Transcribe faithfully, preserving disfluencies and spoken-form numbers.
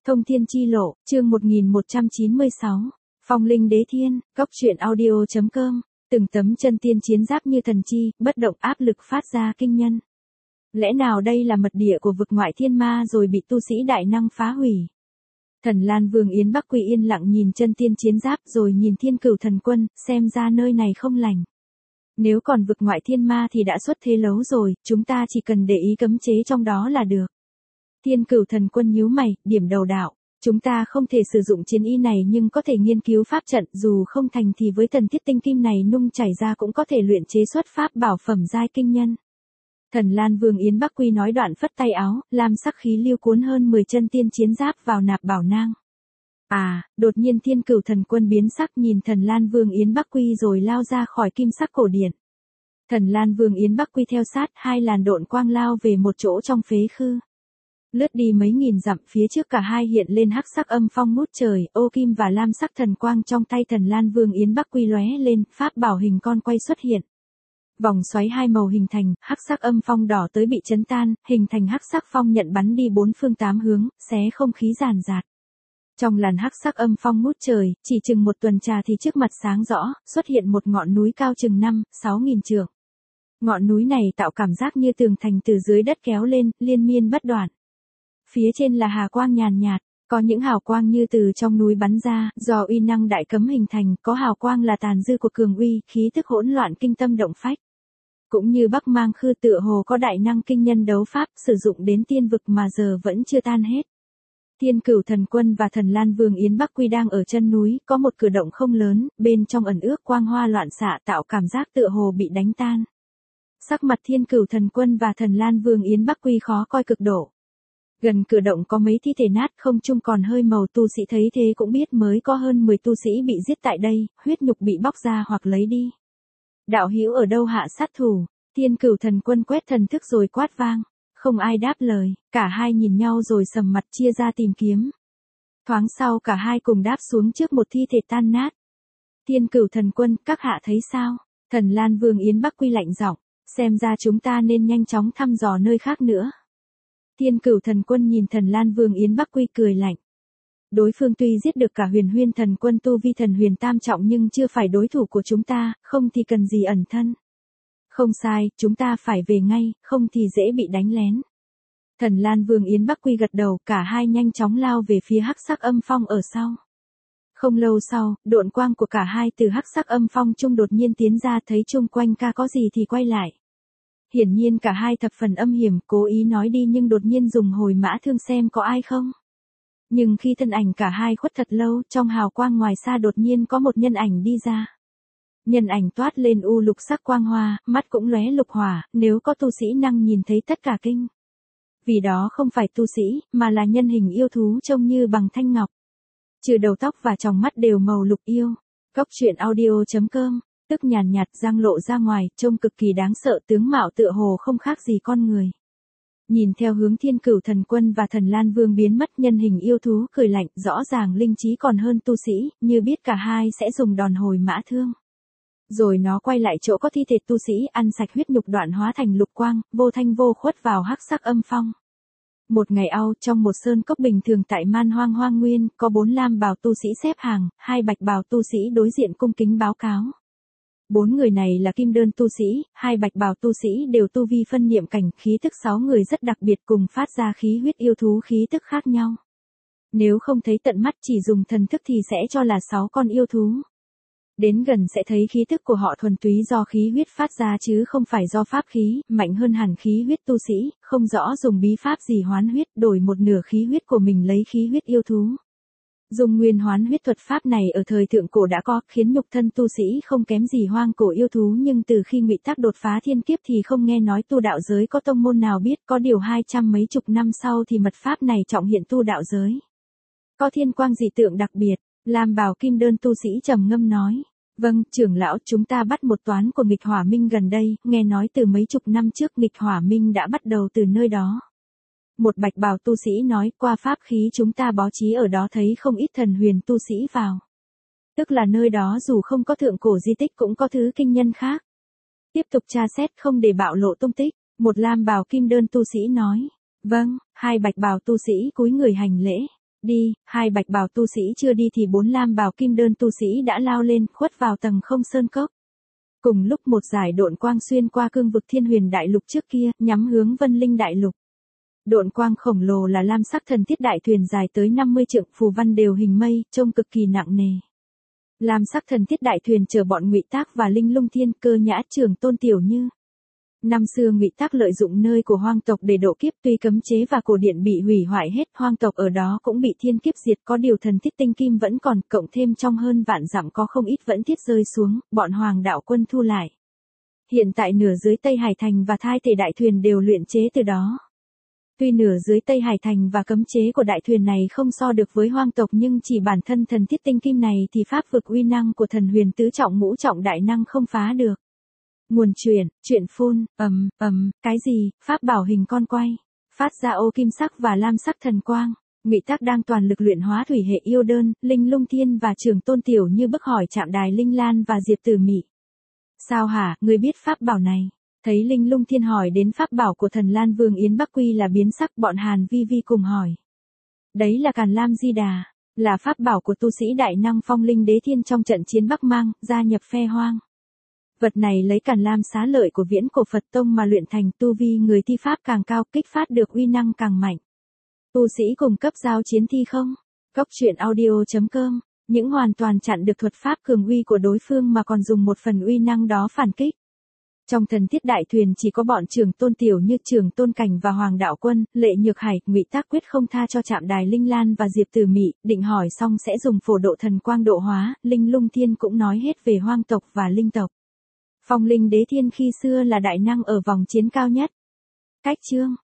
Thông thiên chi lộ, chương một nghìn một trăm chín mươi sáu. Phong linh đế thiên, góc truyện audio.com. Từng tấm chân tiên chiến giáp như thần chi, bất động áp lực phát ra kinh nhân. Lẽ nào đây là mật địa của vực ngoại thiên ma rồi bị tu sĩ đại năng phá hủy? Thần Lan Vương Yến Bắc Quy yên lặng nhìn chân tiên chiến giáp rồi nhìn Thiên Cửu Thần Quân, xem ra nơi này không lành. Nếu còn vực ngoại thiên ma thì đã xuất thế lâu rồi, chúng ta chỉ cần để ý cấm chế trong đó là được. Thiên Cửu Thần Quân nhíu mày, điểm đầu đạo. Chúng ta không thể sử dụng chiến y này nhưng có thể nghiên cứu pháp trận, dù không thành thì với thần thiết tinh kim này nung chảy ra cũng có thể luyện chế xuất pháp bảo phẩm giai kinh nhân. Thần Lan Vương Yến Bắc Quy nói đoạn phất tay áo, lam sắc khí lưu cuốn hơn mười chân tiên chiến giáp vào nạp bảo nang. À, đột nhiên Thiên Cửu Thần Quân biến sắc nhìn Thần Lan Vương Yến Bắc Quy rồi lao ra khỏi kim sắc cổ điện. Thần Lan Vương Yến Bắc Quy theo sát, hai làn độn quang lao về một chỗ trong phế khư. Lướt đi mấy nghìn dặm, phía trước cả hai hiện lên hắc sắc âm phong ngút trời, ô kim và lam sắc thần quang trong tay Thần Lan Vương Yến Bắc Quy lóe lên, pháp bảo hình con quay xuất hiện. Vòng xoáy hai màu hình thành, hắc sắc âm phong đỏ tới bị chấn tan, hình thành hắc sắc phong nhận bắn đi bốn phương tám hướng, xé không khí ràn rạt. Trong làn hắc sắc âm phong ngút trời, chỉ chừng một tuần trà thì trước mặt sáng rõ, xuất hiện một ngọn núi cao chừng năm, sáu nghìn trượng. Ngọn núi này tạo cảm giác như tường thành từ dưới đất kéo lên, liên miên bất đoạn. Phía trên là hà quang nhàn nhạt, có những hào quang như từ trong núi bắn ra, do uy năng đại cấm hình thành, có hào quang là tàn dư của cường uy, khí tức hỗn loạn kinh tâm động phách. Cũng như Bắc Mang Khư tựa hồ có đại năng kinh nhân đấu pháp, sử dụng đến tiên vực mà giờ vẫn chưa tan hết. Thiên Cửu Thần Quân và Thần Lan Vương Yến Bắc Quy đang ở chân núi, có một cử động không lớn, bên trong ẩn ước quang hoa loạn xạ tạo cảm giác tựa hồ bị đánh tan. Sắc mặt Thiên Cửu Thần Quân và Thần Lan Vương Yến Bắc Quy khó coi cực độ. Gần cử động có mấy thi thể nát, không chung còn hơi màu, tu sĩ thấy thế cũng biết mới có hơn mười tu sĩ bị giết tại đây, huyết nhục bị bóc ra hoặc lấy đi. Đạo hữu ở đâu hạ sát thủ? Thiên Cửu Thần Quân quét thần thức rồi quát vang. Không ai đáp lời, cả hai nhìn nhau rồi sầm mặt chia ra tìm kiếm. Thoáng sau cả hai cùng đáp xuống trước một thi thể tan nát. Thiên Cửu Thần Quân, các hạ thấy sao? Thần Lan Vương Yến Bắc Quy lạnh giọng, xem ra chúng ta nên nhanh chóng thăm dò nơi khác nữa. Thiên Cửu Thần Quân nhìn Thần Lan Vương Yến Bắc Quy cười lạnh. Đối phương tuy giết được cả Huyền Huyên Thần Quân tu vi thần huyền tam trọng nhưng chưa phải đối thủ của chúng ta, không thì cần gì ẩn thân. Không sai, chúng ta phải về ngay, không thì dễ bị đánh lén. Thần Lan Vương Yến Bắc Quy gật đầu, cả hai nhanh chóng lao về phía hắc sắc âm phong ở sau. Không lâu sau, độn quang của cả hai từ hắc sắc âm phong trung đột nhiên tiến ra, thấy chung quanh ca có gì thì quay lại. Hiển nhiên cả hai thập phần âm hiểm, cố ý nói đi nhưng đột nhiên dùng hồi mã thương xem có ai không. Nhưng khi thân ảnh cả hai khuất thật lâu, trong hào quang ngoài xa đột nhiên có một nhân ảnh đi ra. Nhân ảnh toát lên u lục sắc quang hoa, mắt cũng lóe lục hỏa, nếu có tu sĩ năng nhìn thấy tất cả kinh. Vì đó không phải tu sĩ, mà là nhân hình yêu thú trông như bằng thanh ngọc. Trừ đầu tóc và tròng mắt đều màu lục yêu. Góc truyện audio.com. Tức nhàn nhạt răng lộ ra ngoài, trông cực kỳ đáng sợ, tướng mạo tựa hồ không khác gì con người. Nhìn theo hướng Thiên Cửu Thần Quân và Thần Lan Vương biến mất, nhân hình yêu thú cười lạnh, rõ ràng linh trí còn hơn tu sĩ, như biết cả hai sẽ dùng đòn hồi mã thương. Rồi nó quay lại chỗ có thi thể tu sĩ, ăn sạch huyết nhục đoạn hóa thành lục quang, vô thanh vô khuất vào hắc sắc âm phong. Một ngày au, trong một sơn cốc bình thường tại Man Hoang Hoang Nguyên, có bốn lam bào tu sĩ xếp hàng, hai bạch bào tu sĩ đối diện cung kính báo cáo. Bốn người này là kim đơn tu sĩ, hai bạch bào tu sĩ đều tu vi phân niệm cảnh, khí tức sáu người rất đặc biệt cùng phát ra khí huyết yêu thú khí tức khác nhau. Nếu không thấy tận mắt chỉ dùng thần thức thì sẽ cho là sáu con yêu thú. Đến gần sẽ thấy khí tức của họ thuần túy do khí huyết phát ra chứ không phải do pháp khí, mạnh hơn hẳn khí huyết tu sĩ, không rõ dùng bí pháp gì hoán huyết, đổi một nửa khí huyết của mình lấy khí huyết yêu thú. Dùng nguyên hoán huyết thuật pháp này ở thời thượng cổ đã có, khiến nhục thân tu sĩ không kém gì hoang cổ yêu thú, nhưng từ khi Ngụy Tác đột phá thiên kiếp thì không nghe nói tu đạo giới có tông môn nào biết, có điều hai trăm mấy chục năm sau thì mật pháp này trọng hiện tu đạo giới. Có thiên quang dị tượng đặc biệt, Lam bào kim đơn tu sĩ trầm ngâm nói. Vâng, trưởng lão, chúng ta bắt một toán của nghịch hỏa minh gần đây, nghe nói từ mấy chục năm trước nghịch hỏa minh đã bắt đầu từ nơi đó. Một bạch bào tu sĩ nói, qua pháp khí chúng ta bố trí ở đó thấy không ít thần huyền tu sĩ vào. Tức là nơi đó dù không có thượng cổ di tích cũng có thứ kinh nhân khác. Tiếp tục tra xét không để bạo lộ tung tích, một lam bào kim đơn tu sĩ nói. Vâng, hai bạch bào tu sĩ cúi người hành lễ. Đi, hai bạch bào tu sĩ chưa đi thì bốn lam bào kim đơn tu sĩ đã lao lên, khuất vào tầng không sơn cốc. Cùng lúc một giải độn quang xuyên qua cương vực thiên huyền đại lục trước kia, nhắm hướng vân linh đại lục. Độn quang khổng lồ là lam sắc thần thiết đại thuyền dài tới năm mươi trượng, phù văn đều hình mây, trông cực kỳ nặng nề. Lam sắc thần thiết đại thuyền chở bọn Ngụy Tác và Linh Lung Thiên, Cơ Nhã, Trường Tôn Tiểu Như. Năm xưa Ngụy Tác lợi dụng nơi của hoang tộc để độ kiếp, tuy cấm chế và cổ điện bị hủy hoại hết, hoang tộc ở đó cũng bị thiên kiếp diệt, có điều thần thiết tinh kim vẫn còn, cộng thêm trong hơn vạn dặm có không ít vẫn thiết rơi xuống, bọn Hoàng đạo quân thu lại. Hiện tại nửa dưới Tây Hải Thành và thai thể đại thuyền đều luyện chế từ đó. Tuy nửa dưới Tây Hải Thành và cấm chế của đại thuyền này không so được với hoang tộc, nhưng chỉ bản thân thần thiết tinh kim này thì pháp vực uy năng của thần huyền tứ trọng ngũ trọng đại năng không phá được. Nguồn truyện, truyện phun, ầm, ầm, cái gì, pháp bảo hình con quay, phát ra ô kim sắc và lam sắc thần quang. Ngụy Tác đang toàn lực luyện hóa thủy hệ yêu đơn, Linh Lung Thiên và Trường Tôn Tiểu Như bức hỏi Trạm Đài Linh Lan và Diệp Tử Mị. Sao hả, ngươi biết pháp bảo này? Thấy Linh Lung Thiên hỏi đến pháp bảo của thần Lan Vương Yến Bắc Quy là biến sắc, bọn Hàn Vi Vi cùng hỏi. Đấy là Càn Lam Di Đà, là pháp bảo của tu sĩ đại năng Phong Linh Đế Thiên trong trận chiến Bắc Mang, gia nhập phe hoang. Vật này lấy Càn Lam xá lợi của Viễn Cổ Phật Tông mà luyện thành, tu vi người thi pháp càng cao, kích phát được uy năng càng mạnh. Tu sĩ cùng cấp giao chiến thi không? Cốc truyện audio chấm com, những hoàn toàn chặn được thuật pháp cường uy của đối phương mà còn dùng một phần uy năng đó phản kích. Trong thần thiết đại thuyền chỉ có bọn Trường Tôn Tiểu Như, Trường Tôn Cảnh và Hoàng đạo quân, Lệ Nhược Hải, Ngụy Tác quyết không tha cho Trạm Đài Linh Lan và Diệp Tử Mị, định hỏi xong sẽ dùng phổ độ thần quang độ hóa. Linh Lung Thiên cũng nói hết về hoang tộc và linh tộc. Phong Linh Đế Thiên khi xưa là đại năng ở vòng chiến cao nhất. Cách chương